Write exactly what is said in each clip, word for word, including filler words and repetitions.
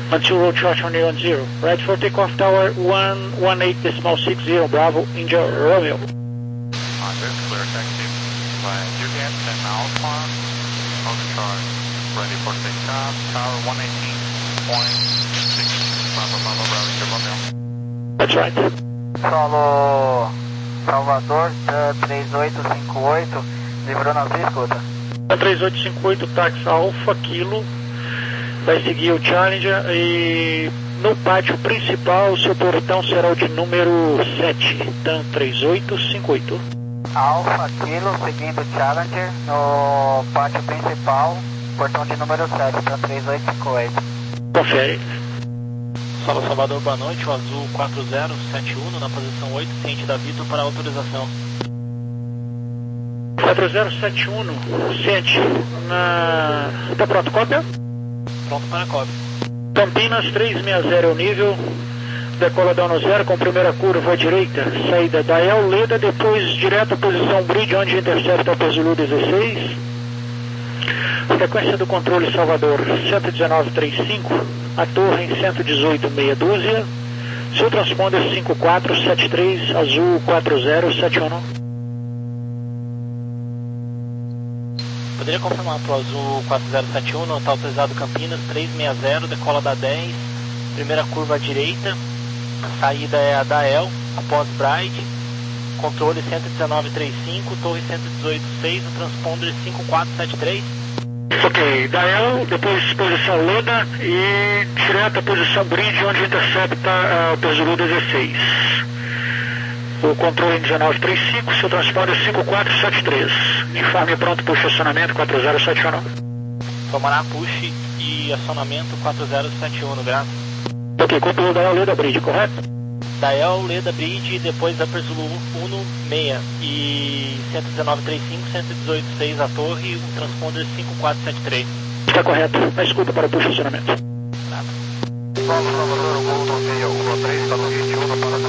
Until road charge on on zero. Right for takeoff tower one one eight decimal six zero Bravo India Romeo. Roger, clear taxi. Flying Juliet and Alpha. On the charge. Ready for takeoff. Tower one eighteen point six. Bravo Bravo Bravo India Romeo. That's right. Solo Salvador três oito cinco oito, livrou na sua escuta. três oito cinco oito, táxi Alfa Kilo. Vai seguir o Challenger e no pátio principal o seu portão será o de número sete, TAM três oito cinco oito. Alfa Kilo seguindo o Challenger no pátio principal, portão de número sete, TAM três oito cinco oito. Confere. Solo Salvador, boa noite, o azul quatro zero sete um na posição oito, ciente da Vitor para autorização. quatro zero sete um, ciente, na... Tá pronto, cópia? Pronto para a cópia. Campinas trezentos e sessenta é o nível, decola down no zero com primeira curva à direita, saída da El Leda, depois direto à posição bridge onde intercepta o Zulu dezesseis. Frequência do controle Salvador cento e dezenove vírgula trinta e cinco, a torre em cento e dezoito meia dúzia, seu transponder cinco quatro sete três, azul quatro zero sete um. Poderia confirmar para o azul quatro zero sete um, está autorizado Campinas trezentos e sessenta, decola da dez, primeira curva à direita, a saída é a da El, após Bride, controle cento e dezenove vírgula trinta e cinco, torre cento e dezoito vírgula seis, o transponder cinco quatro sete três. Ok, da El, depois posição Leda e direto à posição bridge onde intercepta uh, o Zulu dezesseis. O controle em dezenove vírgula trinta e cinco, seu transponder cinco quatro sete três. Informe pronto para o estacionamento quatro zero sete um. Tomará push e acionamento quatro zero sete um, graças. Ok, controle da El Leda Bridge, correto? Da El Leda Bridge, depois Upper Zulu seis e cento e dezenove vírgula trinta e cinco, cento e dezoito vírgula seis a torre, o transponder cinco quatro sete três. Está correto, na escuta para o push estacionamento. Nada. Salvador, Salvador, Gol Romeo um três, está no vinte e um, para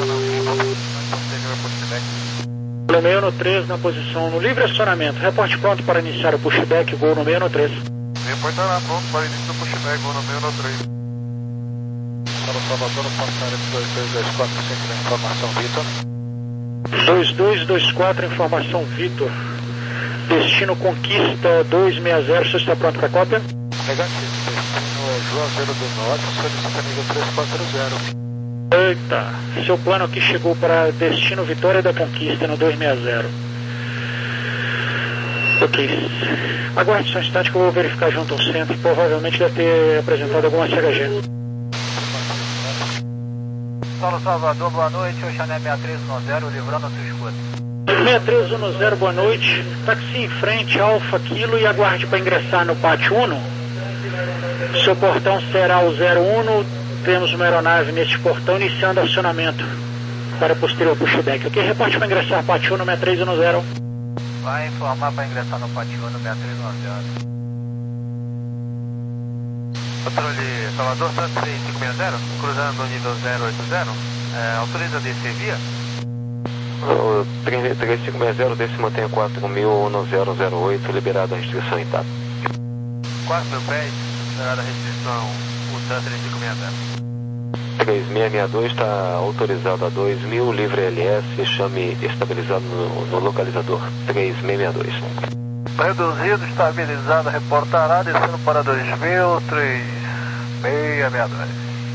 Romeo no três na posição no livre acionamento. Reporte pronto para iniciar o pushback, Gol no meio no três. Reportará pronto para início do pushback, Gol no meio no três. Para Salvador, passar dois dois dois quatro, sempre na informação Vitor. dois dois dois quatro, informação Vitor. Destino Conquista duzentos e sessenta, você está pronto para a cópia? Negativo, destino Juazeiro do Norte, solicita nível três quatro zero. Eita, seu plano aqui chegou para destino Vitória da Conquista no duzentos e sessenta. Ok. Aguarde só um instante que eu vou verificar junto ao centro. Provavelmente deve ter apresentado alguma C H G. Solo Salvador, boa noite, Oxané seis três um zero, livrando a sua escuta. seis três um zero, boa noite. Táxi em frente, Alfa Kilo e aguarde para ingressar no pátio um. Seu portão será o zero um. Temos uma aeronave neste portão iniciando acionamento para posterior pushback. Ok, reporte para ingressar pátio um no seis três um zero. Vai informar para ingressar no pátio um no seis três um zero. Controle Salvador, três cinco seis zero, cruzando o nível zero oito zero, é, autoriza a descer via? O três cinco seis zero, desce mantém quatro mil zero zero oito, liberada a restrição intacta. quatro mil pés, liberada a restrição, o TAM três cinco seis zero. três seis seis dois está autorizado a dois mil, livre L S, chame estabilizado no, no localizador, três seis seis dois. Reduzido, estabilizado, reportará, descendo para dois mil, três seis seis dois.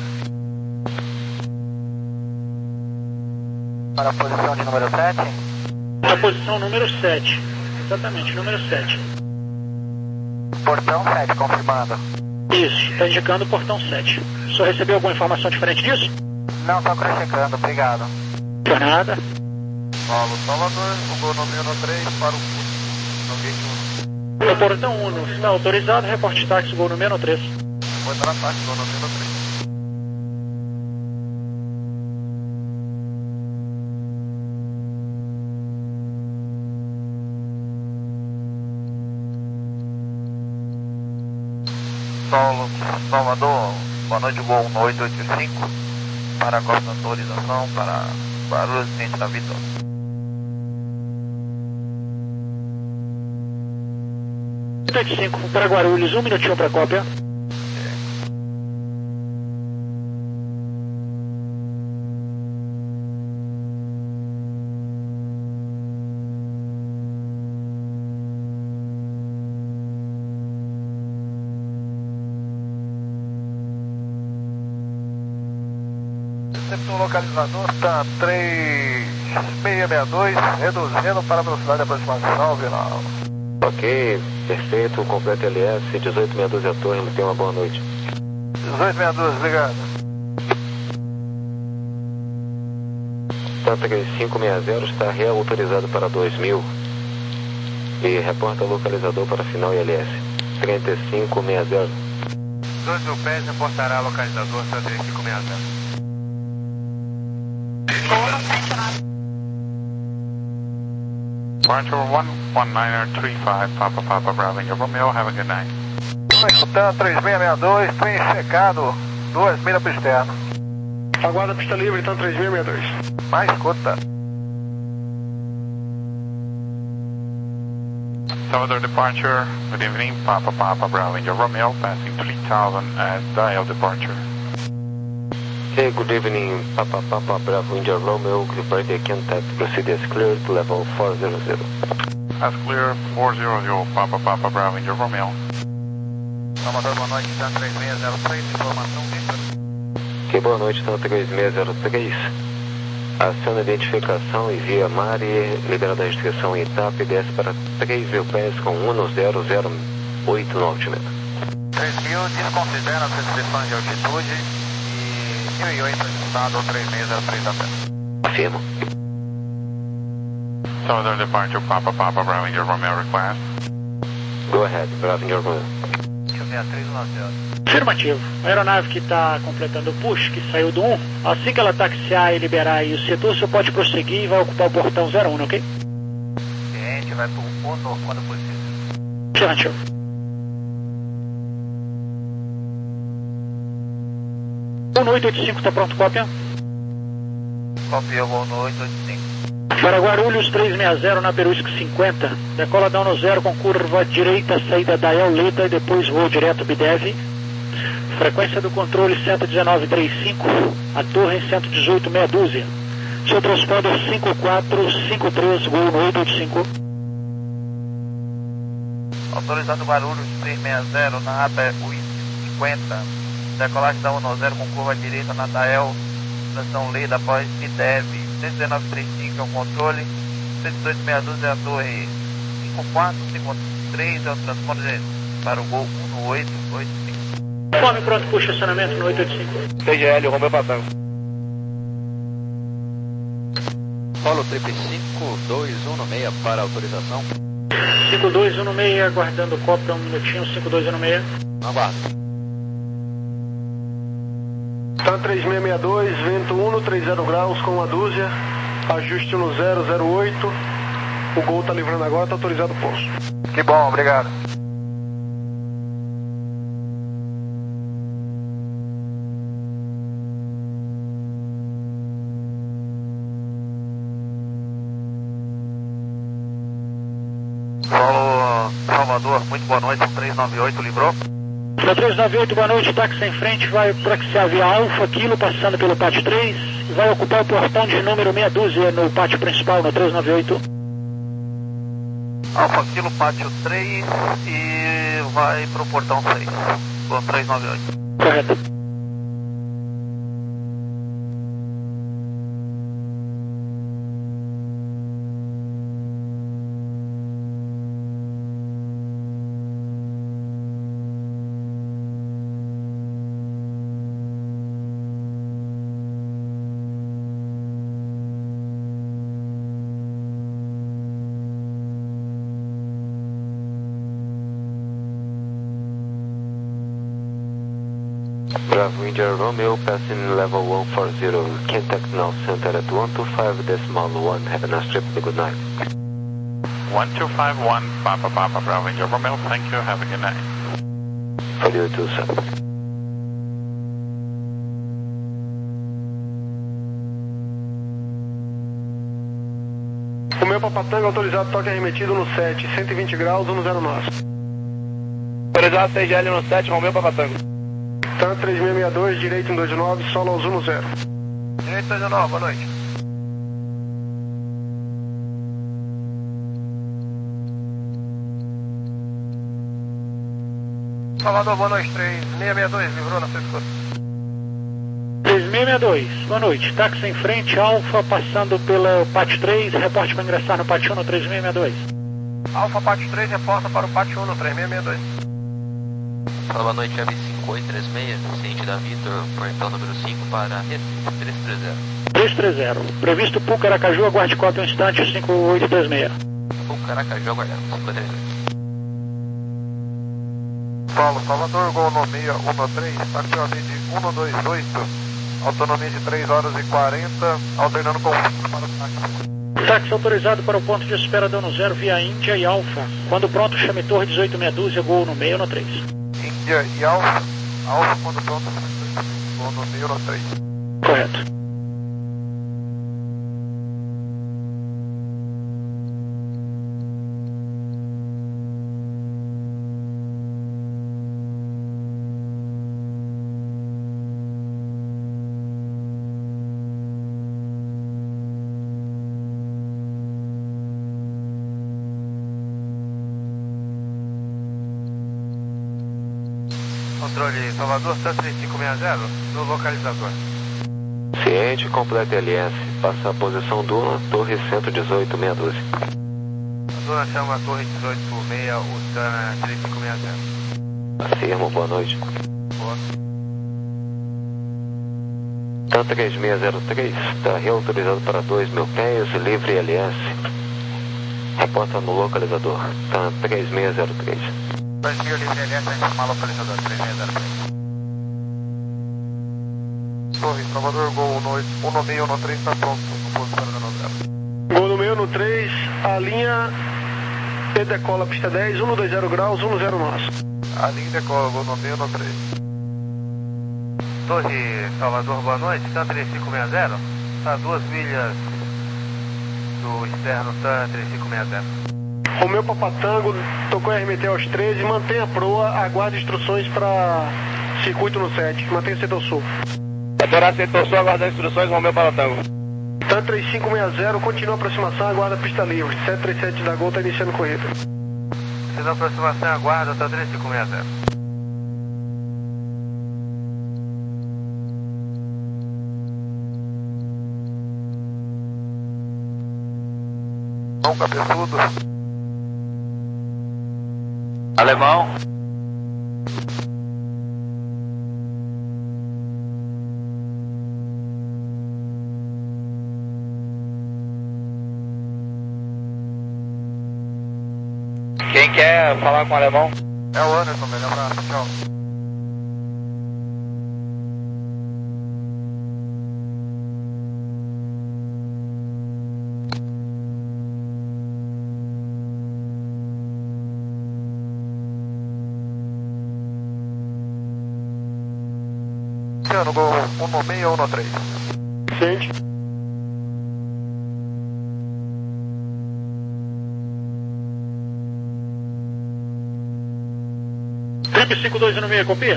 Para a posição de número sete? Na posição número sete. Exatamente, número sete. Portão sete, confirmando. Isso, está indicando o portão sete. O senhor recebeu alguma informação diferente disso? Não, só checando, obrigado. Por nada. Paulo Salvador, o Gol no meio no três, para o no gate um. O portão um está autorizado, reporte táxi, Gol no meio no três. Vou entrar na táxi, Gol no meio no três. Solo Salvador, boa noite, Gol no oito oito cinco, para a costa autorização, para Barulho Ciente da Vitor. oito oito cinco para Guarulhos, um minutinho para a cópia. Concept no localizador, tá três seis seis dois, reduzindo para a velocidade de aproximação, Vinal. Ok, perfeito, completo L S, dezoito sessenta e dois a torre, tenha uma boa noite. dezoito sessenta e dois, obrigado. Tá três cinco seis zero, está reautorizado para dois mil. E reporta o localizador para final I L S. trinta e cinco sessenta. dois mil pés, reportará localizador trinta e cinco sessenta. Departure one one nine three five, Papa Papa Bravo India Romeo, have a good night. Escutando três seis seis dois, twin checado, duas milhas para externo. Aguarda pista livre, então três seis seis dois. Mais escuta. Salvador departure, good evening, Papa Papa Bravo India Romeo, passing three thousand at dial departure. Hey, good evening, Papa Papa Bravo India Romeo, departure contact, proceed as clear to level four zero zero. As clear, four zero zero, Papa Papa Bravo India Romeo. Salvador, boa noite, tá três seis zero três, informação Victor. Ok, boa noite, então três seis zero três. Aciona a identificação e via Mari, liberada a restrição em etapa e desce para três mil pés com um zero zero oito no altímetro. três mil, desconsidera as restrições de altitude e mil e oito ajustado três seis zero três até. Afirmo. Salvador departure, Papa Papa Bravo India Romeo request. Go ahead, Bravo India Romeo. sessenta e três nove. Afirmativo. A aeronave que está completando o push, que saiu do um, assim que ela taxiar e liberar aí o setor, você pode prosseguir e vai ocupar o portão zero um, ok? Ciente, vai para o Uno quando possível. Afirmativo. Uno oito oito cinco está pronto, cópia? Copia o Uno oito oito cinco. Para Guarulhos três seis zero na Perusco cinquenta, decola down no zero com curva direita, saída da El Leda e depois voo direto Bidev. Frequência do controle cento e dezenove vírgula trinta e cinco, a torre cento e dezoito meia dúzia. Seu transponder cinco quatro cinco três, Gol no oito oito cinco. Autorizado Guarulhos três seis zero na aba U I cinquenta, decolagem da Uno zero com curva direita na Dael, estação Leda após Bidev, cento e dezenove vírgula trinta e cinco é o controle, cento e dezoito meia dúzia é a torre, cinco quatro cinco três é o transponder para o Gol um no oito oito cinco. Conforme pronto para o estacionamento no oito oito cinco. T G L, Romeu Patango. Polo triplo cinco dois um seis para autorização. cinco dois um seis, aguardando o cópia um minutinho, cinco dois um seis. Aguardo. Tá três seis seis dois, vento um, trinta graus com uma dúzia, ajuste no zero zero oito, o Gol está livrando agora, está autorizado o pouso. Que bom, obrigado. Paulo Salvador, muito boa noite, três nove oito, livrou? Na três nove oito, boa noite, táxi em frente, vai praxear via Alfa, Kilo, passando pelo pátio três, vai ocupar o portão de número meia dúzia no pátio principal, no três nove oito. Alfa Kilo, pátio três e vai pro portão seis, com três nove oito. Correto. Bravo India Romeo, passing level one four zero, contact now center at one two five decimal one, have a nice trip, good night. one two five one, Papa Papa Bravo India Romeo, thank you, have a good night. For you too, sir. O meu Papatanga autorizado, toque arremetido no sete, cento e vinte graus, um zero nove. Autorizado T G L no sete, Romeu Papatango. Tá três seis seis dois, direito um dois nove, solo aos um zero. Direito dois nove, boa noite. Salvador, boa noite, três seis seis dois, livrou na sua escuta. três seis seis dois, boa noite. Táxi em frente, Alfa, passando pelo Pátio três, reporte para ingressar no Pátio um no três seis seis dois. Alfa Pátio três, reporta para o Pátio um no três seis seis dois. Fala, boa noite, A B cinco oito três seis, ciente da Vitor, portão número cinco para Recife, três três zero. três três zero, previsto Puca Aracaju, aguarde cópia um instante, cinco oito três seis. Puca Aracaju, aguardando, cinco três zero. Paulo, Salvador, Gol no seis um três, táxi O D de um dois oito, autonomia de três horas e quarenta, alternando com cinco para o táxi. Táxi autorizado para o ponto de espera Dono Zero via Índia e Alfa. Quando pronto, chame Torre dezoito meia dúzia, Gol no seis no três. Índia e Alfa, Alfa quando pronto, Gol no seis no três. Correto. Controle Salvador, Santa três cinco seis zero, no localizador. Ciente, completa L S. Passa a posição Duna, Torre cento e dezoito, meia dúzia. Duna chama Torre dezoito seis, o Santa três cinco seis zero. Afirmo, boa noite. Boa. Tan três seis zero três, está reautorizado para dois mil pés, livre L S. Reporta no localizador, Tan três seis zero três. dois mil livre L S, informar localizador três seis zero três. Torre, Salvador, Gol no um seis um três, está pronto, no posto para Dono Zero. Gol no meio no três, a linha e decola pista dez, cento e vinte graus, dez nosso. A linha decola, Gol no meio no três. Torre, Salvador, boa noite, Tan três cinco seis zero, está a duas milhas do externo Tan três cinco seis zero. Romeu Papatango, tocou R M T aos treze, mantenha a proa, aguarde instruções para circuito no sete, mantenha o setor sul. Aterrar setor sul, aguarda instruções, Romeu Papatango. Tan três cinco seis zero, continua a aproximação, aguarda a pista livre, sete três sete da Gol está iniciando corrida. Se da aproximação, aguarda, Tan três cinco seis zero. Bom cabeçudo. Alemão. Quem quer falar com o alemão? É o Anderson, melhor abraço, tchau. No Gol um seis um três. Ciente. Trip cinco dois um seis, copia?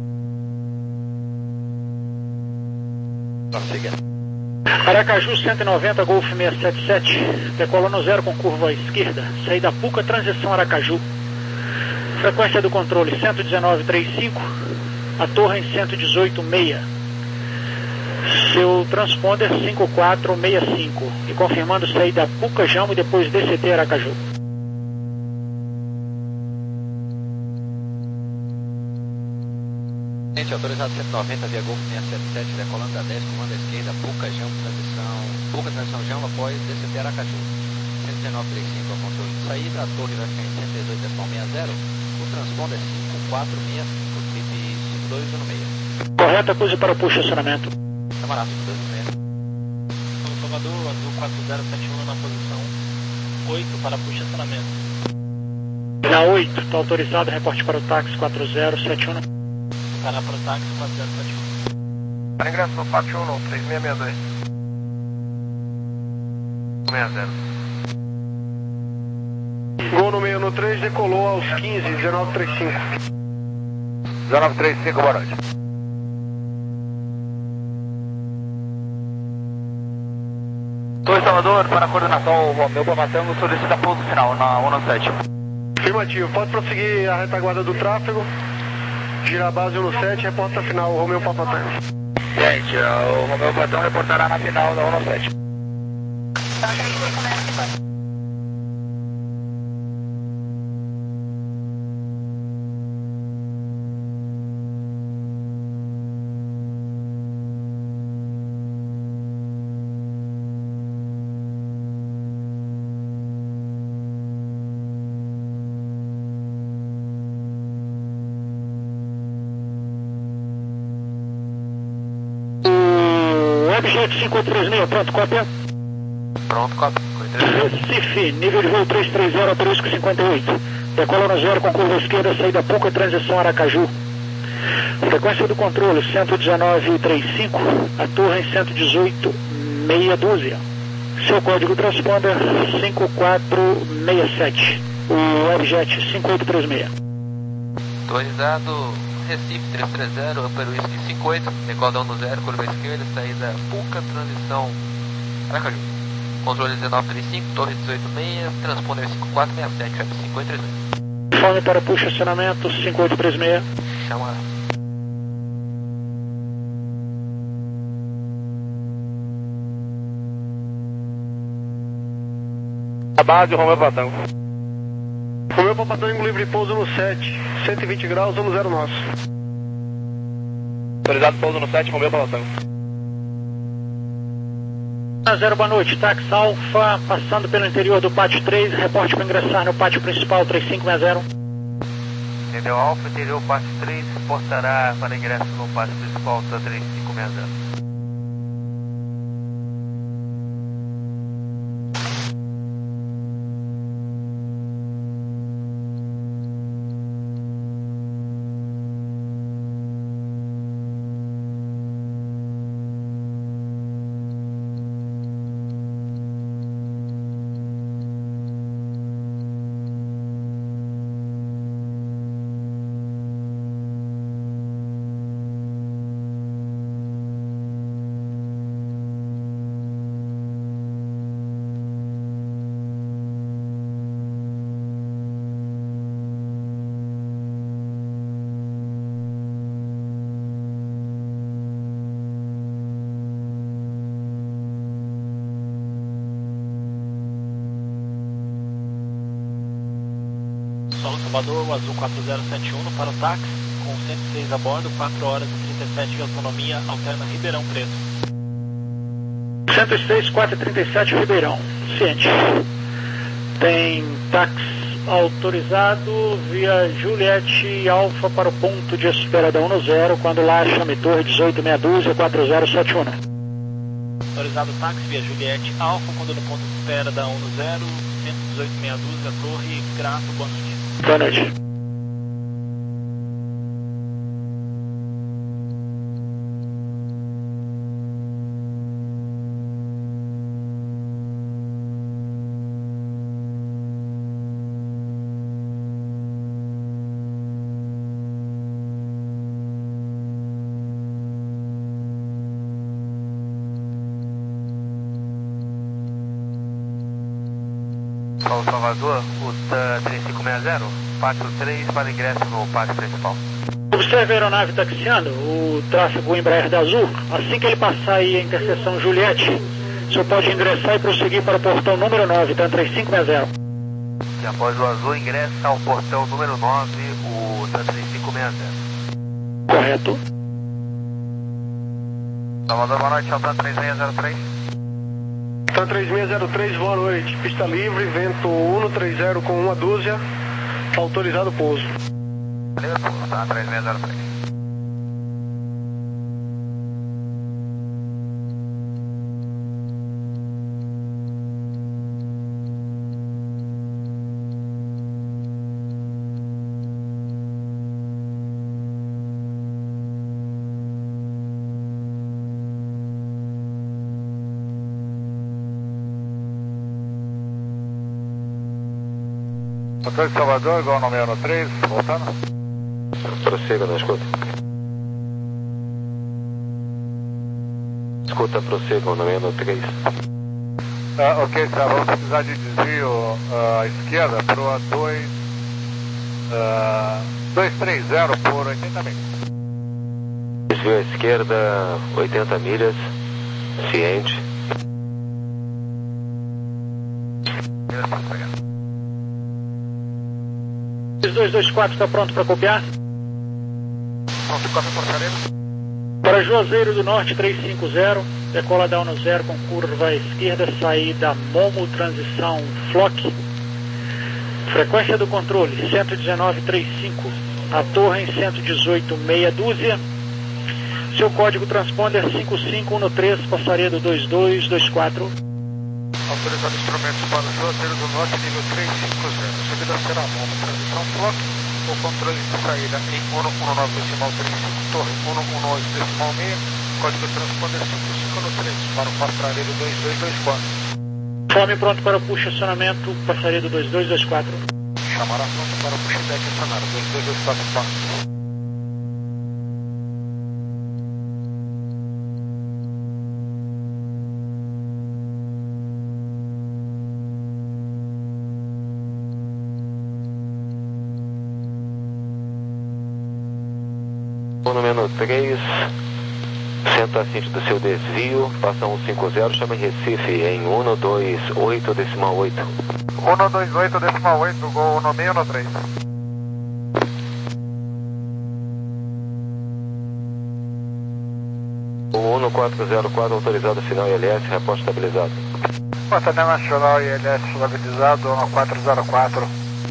Prossiga. Aracaju cento e noventa, Golf seiscentos e setenta e sete, decola no zero com curva à esquerda, saída Puca, transição Aracaju. Frequência do controle cento e dezenove vírgula trinta e cinco, a torre em cento e dezoito vírgula seis. Seu transponder cinco quatro seis cinco, e confirmando saída Puca, Jamo e depois D C T Aracaju. Ciente, autorizado cento e noventa via Golf seiscentos e setenta e sete, decolando da dez, comando à esquerda, Puca, Jamo, transição, Puca, transição, Jamo, após D C T Aracaju. cento e dezenove vírgula trinta e cinco é o controle de saída, a torre vai ficar em cento e dezoito vírgula sessenta, o transponder é cinco quatro seis cinco, trip cinco dois um seis. Correto, acuse para o push estacionamento. Camarada, cinco dois um seis. Salvador, azul quatro zero sete um na posição oito para push estacionamento. Na oito, está autorizado, reporte para o táxi quatro zero sete um. Para para o táxi quatro zero sete um. Para ingresso no Pátio um, três seis seis dois. seis zero. Gol no meio no três, decolou aos quinze, dezenove trinta e cinco. dezenove trinta e cinco, boa noite. Torre Salvador, para a coordenação, Romeu Papatango, solicita pouso final na um sete. Afirmativo, pode prosseguir a retaguarda do tráfego, girar a base um sete, reporta final, Romeu Papatango. Gente, o Romeu Patrão reportará na final da um sete. Objeto cinco oito três seis, pronto, cópia. Pronto, cópia. Recife, nível de voo trezentos e trinta, asterisco cinquenta e oito. Decola no zero com curva esquerda, saída Puca, transição Aracaju. Frequência do controle cento e dezenove vírgula trinta e cinco, a torre em cento e dezoito, meia dúzia. Seu código transponder cinco quatro seis sete. O objeto cinco oito três seis. Autorizado Recife trezentos e trinta, Upper Whisky cinquenta e oito, decola um zero, curva esquerda, saída Puca, transição Aracaju. Controle dezenove trinta e cinco, torre dezoito seis, transponder cinco quatro seis sete, web cinco oito três seis. Fome para push acionamento cinco oito três seis. Chama. A base, Romeu Patrão. Romeu Papatango, livre pouso no sete, cento e vinte graus, vamos zero nosso. Autorizado pouso no sete, Romeu Patrão. Zero, boa noite, táxi Alfa, passando pelo interior do pátio três, reporte para ingressar no pátio principal três cinco seis zero. Entendeu? Alfa, interior, pátio três, reportará para ingresso no pátio principal três cinco seis zero. Solo Salvador, o Azul quatro zero sete um para o táxi, com cento e seis a bordo, quatro horas e trinta e sete de autonomia, alterna Ribeirão Preto. cento e seis, quatrocentos e trinta e sete, Ribeirão. Ciente. Tem táxi autorizado via Juliette Alfa para o ponto de espera da um zero, quando lá chame Torre dezoito meia dúzia, quatro zero sete um. Autorizado táxi via Juliette Alfa, quando no ponto de espera da um zero, cento e dezoito meia dúzia, Torre, grato, boa noite. Boa noite. Solo Salvador, o três cinco seis zero, pátio três para ingresso no pátio principal. Observe a aeronave taxiando, o tráfego Embraer da Azul. Assim que ele passar aí a interseção Juliette, o senhor pode ingressar e prosseguir para o portão número nove, tá? três cinco seis zero. E após o Azul, ingressa ao portão número nove, o três cinco seis zero. Correto. Salvador, boa noite, Altan três seis zero três. Tá três seis zero três, boa noite. Pista livre, vento um três zero com uma dúzia. Autorizado pouso. Beleza, pouso, tá? três seis zero três. Motor de Salvador, igual no meio três, voltando. Prossiga na escuta. Escuta, prossiga no meio três. Ah, ok, tá, vamos precisar de desvio à uh, esquerda para o A dois, uh, dois três zero por oitenta metros. Desvio à esquerda, oitenta milhas, ciente. dois dois quatro está pronto para copiar? Pronto, copy Passaredo. Para Juazeiro do Norte trezentos e cinquenta, decola down no zero com curva à esquerda, saída Momo, transição Flock. Frequência do controle cento e dezenove vírgula trinta e cinco, a torre em cento e dezoito, meia dúzia. Seu código transponder cinco cinco um três, Passaredo dois dois dois quatro. Autorizado instrumentos para o Juazeiro do Norte, nível trezentos e cinquenta. Subida será Momo, transição Flock. O controle de saída em cento e dezenove decimal trinta e cinco, torre cento e dezenove decimal seis, código transponder cinco cinco um três, para o Passaredo dois dois dois quatro. Fome pronto para o push acionamento, Passaredo dois dois dois quatro. Chamará pronto para o push deck acionário, dois dois dois quatro quatro. Número três, senta assinte do seu desvio, passa cento e cinquenta, chama em Recife em cento e vinte e oito decimal oito. cento e vinte e oito decimal oito, gol cento e seis um três. O cento e quatrocentos e quatro, autorizado final I L S, reporte estabilizado. Batalhão Nacional I L S estabilizado, cento e quatrocentos e quatro.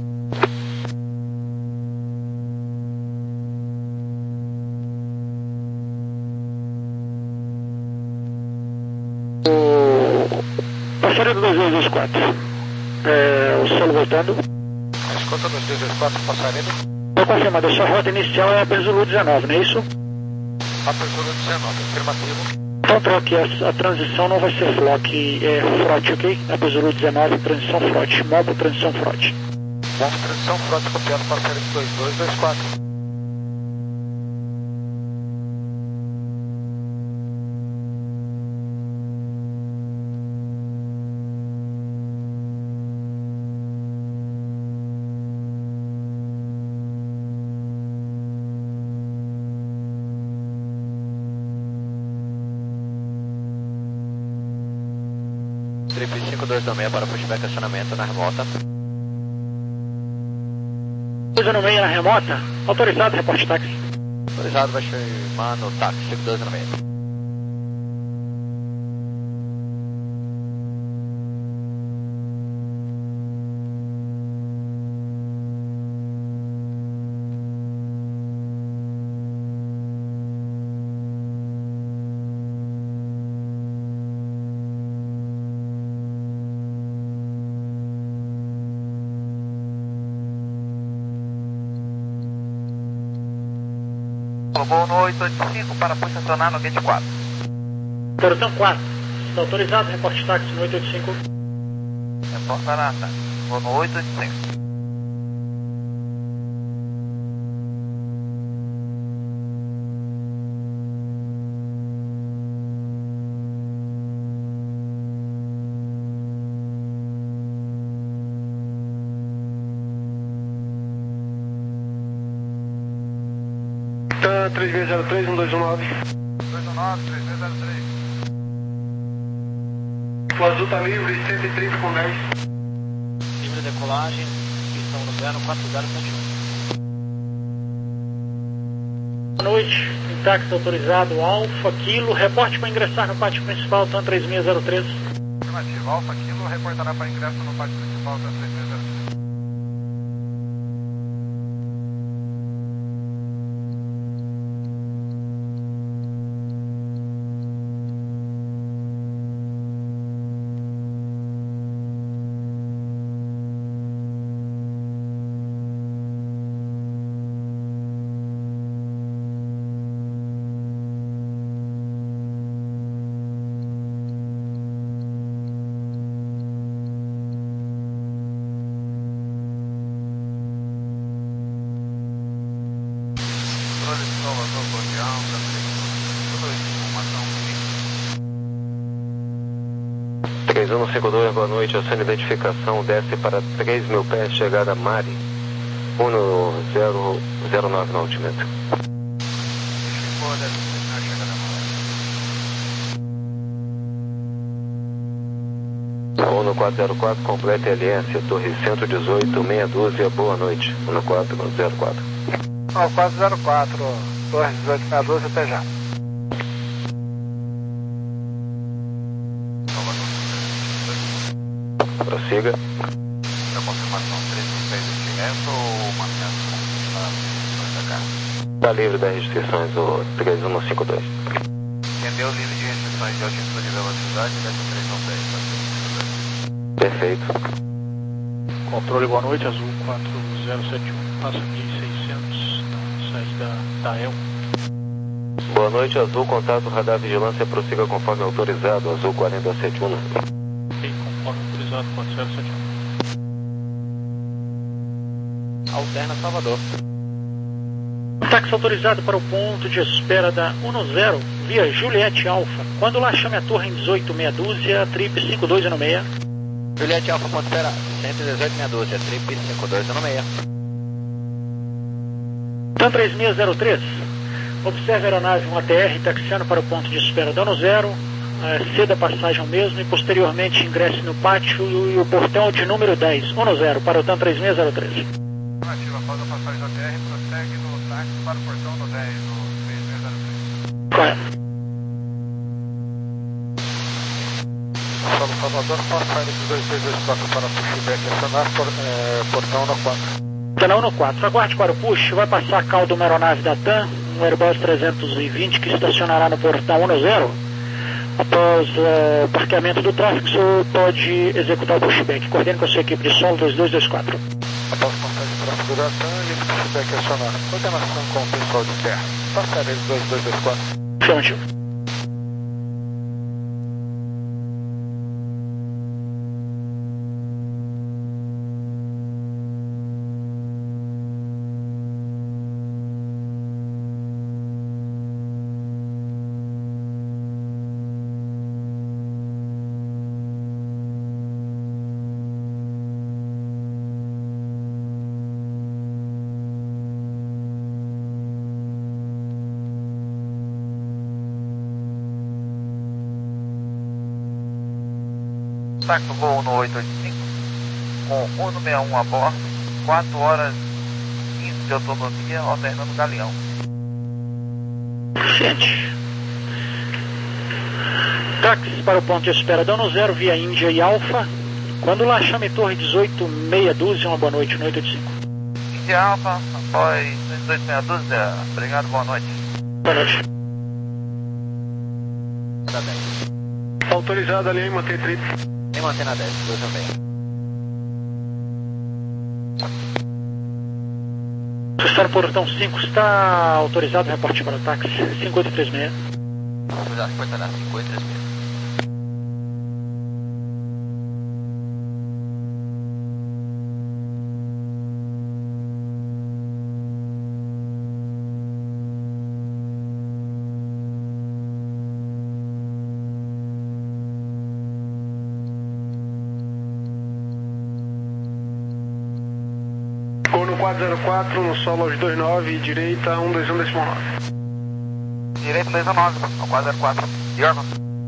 Passaredo dois dois dois quatro. É, o solo voltando. Escuta dois dois dois quatro, Passaredo. Estou confirmando, a sua rota inicial é a Pesulu dezenove, não é isso? A Pesulu dezenove, afirmativo. Então troque, a, a transição não vai ser Flock, é Frot, ok? A Pesulu dezenove, transição Frot. Momo, transição Frot. Momo, transição Frot, copiado Passaredo dois dois dois quatro. Trip cinco dois dois seis para pushback acionamento na remota. dois um seis na remota, autorizado, reporte táxi. Autorizado, vai chamar no táxi cinco dois um seis. Voo no oito oito cinco para posicionar no gate quatro. Portão quatro, está autorizado, reporte táxi no oito oito cinco. Reporta nada, vou no oito oito cinco. três seis zero três um dois um nove. dois um nove, três seis zero três. O azul está livre, cento e trinta com dez. Livre decolagem, pistão no zero quatro zero sete um. Boa noite, táxi autorizado, Alfa, Kilo, reporte para ingressar no pátio principal, TAM três seis zero três. Afirmativo, Alfa, Kilo, reportará para ingresso no pátio principal, TAM três seis zero três. três um cinco dois, boa noite, a sua identificação desce para três mil pés, chegada Mari, um zero zero nove no altímetro. Boa, um quatro zero quatro, completa L S, torre cento e dezoito, meia dúzia, boa noite. um quatro zero quatro. um quatro zero quatro, torre dezoito, meia dúzia, até já. Prossiga. A confirmação três mil seis direto ou mantenha a carga? Está livre das restrições, o três um cinco dois. Entendeu? Livre de restrições de altitude e velocidade, desce três um dez. Perfeito. Controle, boa noite, Azul quatro zero sete um, passa mil e seiscentos na saída da E L. Boa noite, Azul, contato radar vigilância, prossiga conforme autorizado, Azul quatro zero sete um. Ok, conforme autorizado, quatro zero sete um. Alterna Salvador. Táxi autorizado para o ponto de espera da um zero, via Juliette Alfa. Quando lá chame a torre em dezoito, meia dúzia, trip cinco dois um seis. Juliette Alfa, ponto espera, cento e dezoito, meia dúzia, trip cinco dois um seis. TAM três seis zero três, observe a aeronave um A T R taxiando para o ponto de espera da um zero, é, ceda a passagem ao mesmo e posteriormente ingresse no pátio e o portão de número dez, um zero, para o TAM três seis zero três. Ativa após a passagem da A T R, prossegue no táxi para o portão no dez, no três seis zero três. Correto. Solo Salvador, passar esses dois dois dois quatro para pushback, acionar por, é, portão no quatro. TAM um quatro, aguarde para o push, vai passar a cauda uma aeronave da TAM, um Airbus trezentos e vinte que estacionará no portão um zero. Após uh, o parqueamento do tráfego, o senhor pode executar o pushback. Coordene com a sua equipe de solo dois dois dois quatro. Após passagem de tráfego da TAM e esse pushback acionar. Coordenação com o pessoal de terra. Passar eles dois dois dois quatro. Afirmativo. Táxi voo no oito oito cinco, com um sessenta e um a bordo, quatro horas e quinze de autonomia, alternando galeão. Gente. Táxi para o ponto de espera da um zero, via Índia e Alfa. Quando lá chame torre dezoito, meia dúzia, uma boa noite no oito oito cinco. Índia Alfa, após dezoito, meia dúzia, obrigado, boa noite. Boa noite. Tá dez. Autorizado ali em manter trip. Em antena dez, dois um seis. Você está no portão cinco, está autorizado, reporte para o táxi cinco oito três seis. Autorizado, portará cinco oito três seis. quatro zero quatro, no solo aos dois nove, direita um dois um decimal nove. Direito dois um nove, no quatro zero quatro. Yorgo.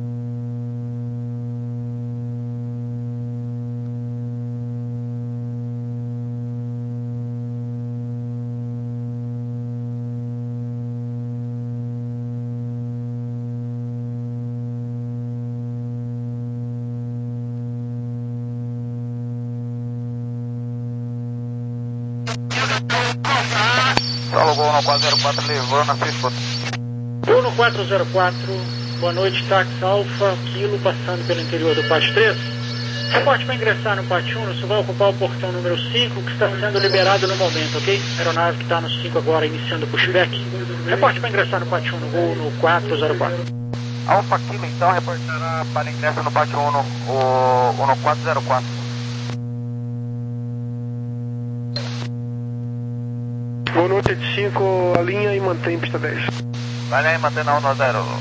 Solo Gol no quatro zero quatro, levou na Cisco. Gol no quatro zero quatro, boa noite, táxi Alfa, Kilo, passando pelo interior do pátio três. Reporte para ingressar no pátio um, você vai ocupar o portão número cinco, que está sendo liberado no momento, ok? Aeronave que está no cinco agora, iniciando o pushback. Reporte para ingressar no pátio um, no Gol no quatro zero quatro. Alfa Kilo, então, reportará para ingresso no pátio um no, o, o no quatro zero quatro. Gol no oito oito cinco, alinha e mantém pista dez. Vai aí, mantendo a um zero.